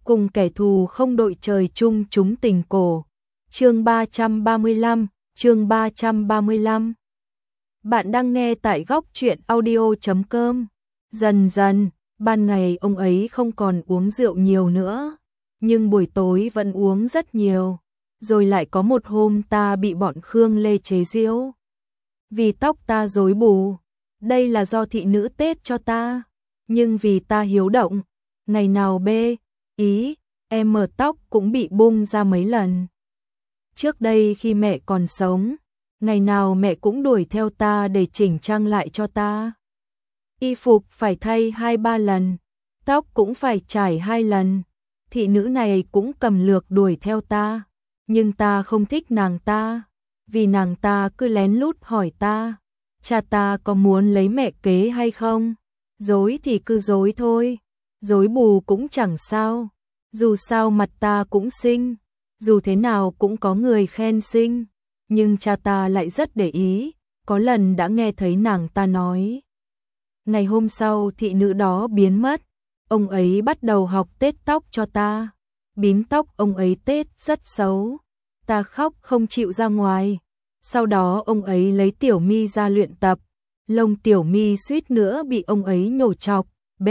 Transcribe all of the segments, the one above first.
cùng kẻ thù không đội trời chung chúng tình cổ. Chương 335, chương 335. Bạn đang nghe tại góc truyện audio.com. Dần dần, ban ngày ông ấy không còn uống rượu nhiều nữa, nhưng buổi tối vẫn uống rất nhiều. Rồi lại có một hôm ta bị bọn Khương Lê chế giễu. Vì tóc ta rối bù, đây là do thị nữ tết cho ta. Nhưng vì ta hiếu động, ngày nào em tóc cũng bị bung ra mấy lần. Trước đây khi mẹ còn sống, ngày nào mẹ cũng đuổi theo ta để chỉnh trang lại cho ta. Y phục phải thay 2-3 lần, tóc cũng phải chải 2 lần. Thị nữ này cũng cầm lược đuổi theo ta, nhưng ta không thích nàng ta, vì nàng ta cứ lén lút hỏi ta, cha ta có muốn lấy mẹ kế hay không? Dối thì cứ dối thôi, dối bù cũng chẳng sao, dù sao mặt ta cũng xinh, dù thế nào cũng có người khen xinh, nhưng cha ta lại rất để ý, có lần đã nghe thấy nàng ta nói. Ngày hôm sau thị nữ đó biến mất, ông ấy bắt đầu học tết tóc cho ta, bím tóc ông ấy tết rất xấu, ta khóc không chịu ra ngoài, sau đó ông ấy lấy tiểu mi ra luyện tập, lông tiểu mi suýt nữa bị ông ấy nhổ chọc,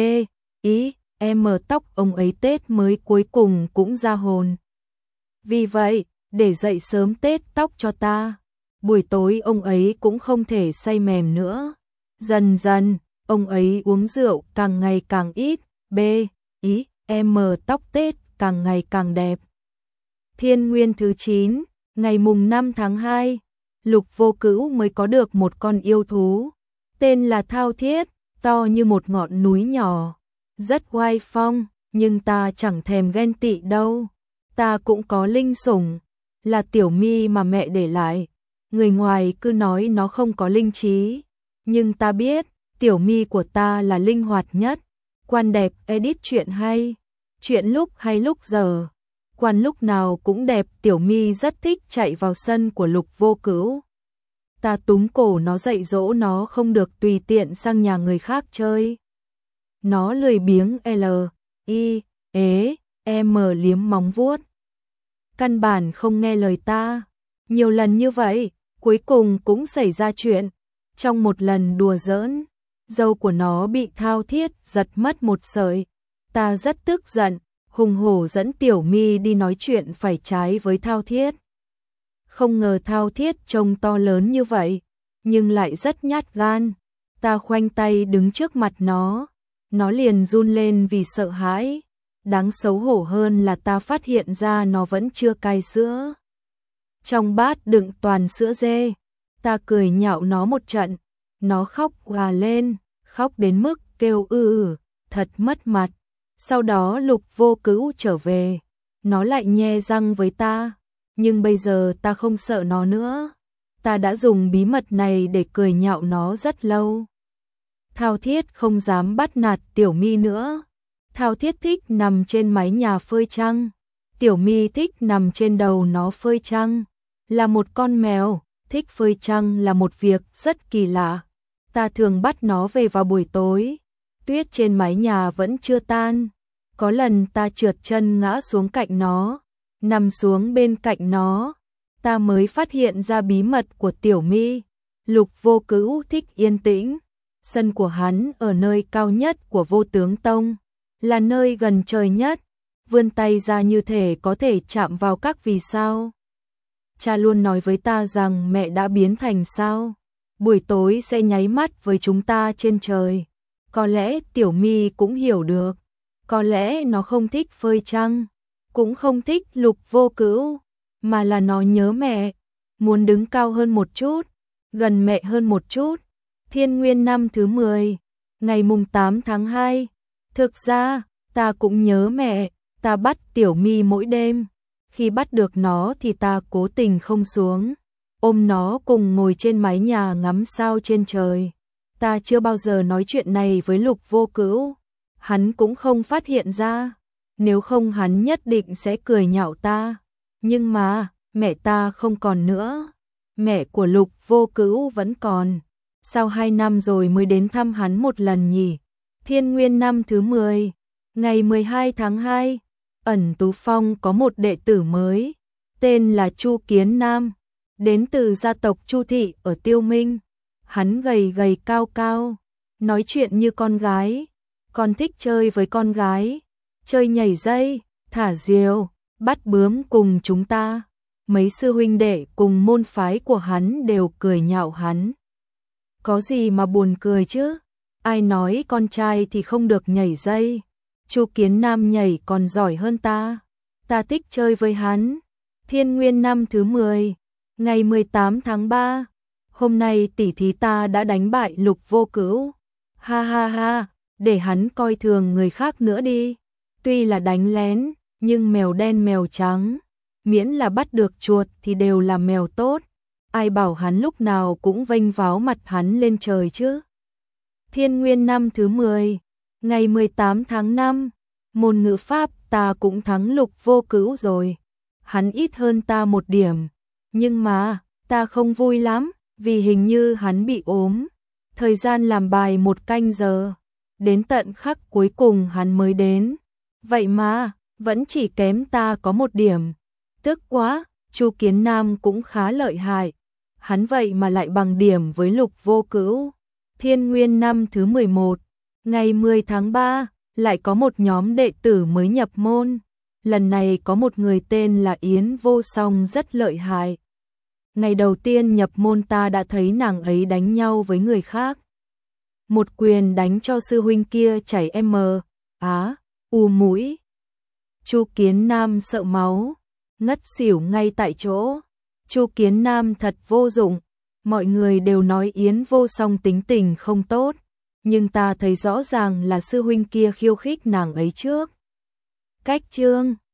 tóc ông ấy tết mới cuối cùng cũng ra hồn. Vì vậy, để dậy sớm tết tóc cho ta, buổi tối ông ấy cũng không thể say mềm nữa. Dần dần, ông ấy uống rượu càng ngày càng ít, tóc tết càng ngày càng đẹp. Thiên nguyên thứ 9, ngày mùng 5 tháng 2, Lục Vô Cữu mới có được một con yêu thú, tên là Thao Thiết, to như một ngọn núi nhỏ, rất oai phong, nhưng ta chẳng thèm ghen tị đâu. Ta cũng có linh sủng, là tiểu mi mà mẹ để lại. Người ngoài cứ nói nó không có linh trí, nhưng ta biết, tiểu mi của ta là linh hoạt nhất. Quan đẹp edit chuyện hay, chuyện lúc hay lúc giờ. Quan lúc nào cũng đẹp, tiểu mi rất thích chạy vào sân của Lục Vô Cữu. Ta túm cổ nó dạy dỗ nó không được tùy tiện sang nhà người khác chơi. Nó lười biếng liếm móng vuốt. Căn bản không nghe lời ta. Nhiều lần như vậy, cuối cùng cũng xảy ra chuyện. Trong một lần đùa giỡn, râu của nó bị Thao Thiết giật mất một sợi. Ta rất tức giận, hùng hổ dẫn tiểu mi đi nói chuyện phải trái với Thao Thiết. Không ngờ Thao Thiết trông to lớn như vậy, nhưng lại rất nhát gan. Ta khoanh tay đứng trước mặt nó liền run lên vì sợ hãi. Đáng xấu hổ hơn là ta phát hiện ra nó vẫn chưa cai sữa. Trong bát đựng toàn sữa dê, ta cười nhạo nó một trận, nó khóc òa lên, khóc đến mức kêu thật mất mặt. Sau đó Lục Vô Cữu trở về, nó lại nhe răng với ta, nhưng bây giờ ta không sợ nó nữa. Ta đã dùng bí mật này để cười nhạo nó rất lâu. Thao Thiết không dám bắt nạt tiểu mi nữa. Thao Thiết thích nằm trên mái nhà phơi trăng, tiểu mi thích nằm trên đầu nó phơi trăng. Là một con mèo, thích phơi trăng là một việc rất kỳ lạ. Ta thường bắt nó về vào buổi tối, tuyết trên mái nhà vẫn chưa tan. Có lần ta trượt chân ngã xuống cạnh nó, nằm xuống bên cạnh nó, ta mới phát hiện ra bí mật của tiểu mi. Lục Vô Cữu thích yên tĩnh, sân của hắn ở nơi cao nhất của Vô Tướng Tông, là nơi gần trời nhất, vươn tay ra như thể có thể chạm vào các vì sao. Cha luôn nói với ta rằng mẹ đã biến thành sao, buổi tối sẽ nháy mắt với chúng ta trên trời. Có lẽ tiểu mi cũng hiểu được, có lẽ nó không thích phơi trăng, cũng không thích Lục Vô Cữu, mà là nó nhớ mẹ, muốn đứng cao hơn một chút, gần mẹ hơn một chút. Thiên nguyên năm thứ 10, ngày mùng 8 tháng 2. Thực ra, ta cũng nhớ mẹ, ta bắt tiểu mi mỗi đêm. Khi bắt được nó thì ta cố tình không xuống, ôm nó cùng ngồi trên mái nhà ngắm sao trên trời. Ta chưa bao giờ nói chuyện này với Lục Vô Cữu, hắn cũng không phát hiện ra, nếu không hắn nhất định sẽ cười nhạo ta. Nhưng mà, mẹ ta không còn nữa, mẹ của Lục Vô Cữu vẫn còn. Sau 2 năm rồi mới đến thăm hắn một lần nhỉ? Thiên nguyên năm thứ 10, ngày 12 tháng 2, Ẩn Tú Phong có một đệ tử mới, tên là Chu Kiến Nam, đến từ gia tộc Chu Thị ở Tiêu Minh. Hắn gầy gầy cao cao, nói chuyện như con gái, còn thích chơi với con gái, chơi nhảy dây, thả diều, bắt bướm cùng chúng ta. Mấy sư huynh đệ cùng môn phái của hắn đều cười nhạo hắn. Có gì mà buồn cười chứ? Ai nói con trai thì không được nhảy dây? Chu Kiến Nam nhảy còn giỏi hơn ta. Ta thích chơi với hắn. Thiên Nguyên năm thứ 10, ngày 18 tháng 3. Hôm nay tỷ thí ta đã đánh bại Lục Vô Cữu. Ha ha ha, để hắn coi thường người khác nữa đi. Tuy là đánh lén, nhưng mèo đen mèo trắng, miễn là bắt được chuột thì đều là mèo tốt. Ai bảo hắn lúc nào cũng vênh váo mặt hắn lên trời chứ. Thiên Nguyên năm thứ 10, ngày 18 tháng 5, môn ngữ pháp ta cũng thắng Lục Vô Cữu rồi. Hắn ít hơn ta một điểm, nhưng mà ta không vui lắm, vì hình như hắn bị ốm. Thời gian làm bài 1 canh giờ, đến tận khắc cuối cùng hắn mới đến. Vậy mà, vẫn chỉ kém ta có 1 điểm. Tức quá, Chu Kiến Nam cũng khá lợi hại. Hắn vậy mà lại bằng điểm với Lục Vô Cữu. Thiên Nguyên năm thứ 11, ngày 10 tháng 3, lại có một nhóm đệ tử mới nhập môn. Lần này có một người tên là Yến Vô Song rất lợi hại. Ngày đầu tiên nhập môn ta đã thấy nàng ấy đánh nhau với người khác. Một quyền đánh cho sư huynh kia chảy mũi. Chu Kiến Nam sợ máu, ngất xỉu ngay tại chỗ. Chu Kiến Nam thật vô dụng. Mọi người đều nói Yến Vô Song tính tình không tốt, nhưng ta thấy rõ ràng là sư huynh kia khiêu khích nàng ấy trước. Cách chương